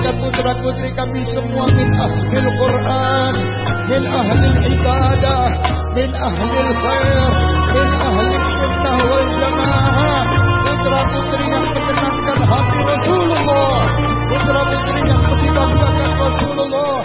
jadikan putra-putri kami semua min ahlil Quran, min ahlil ibadah, min ahlil khair, min ahlil sunnah wal jamaah. Putra-putri yang menyenangkan hati Rasulullah, putra-putri yang membanggakan Rasulullah.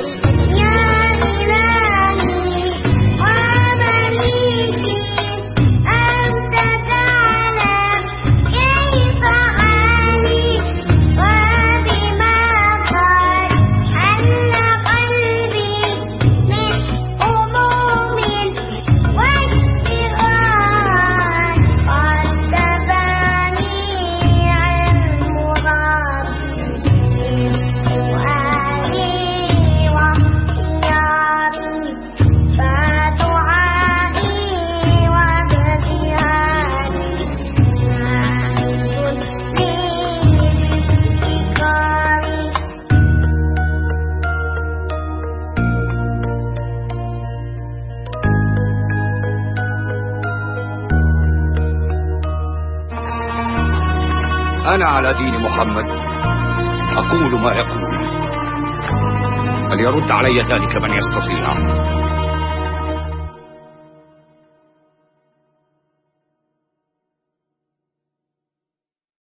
أنا على دين محمد أقول ما يقول، فليرد علي ذلك من يستطيع.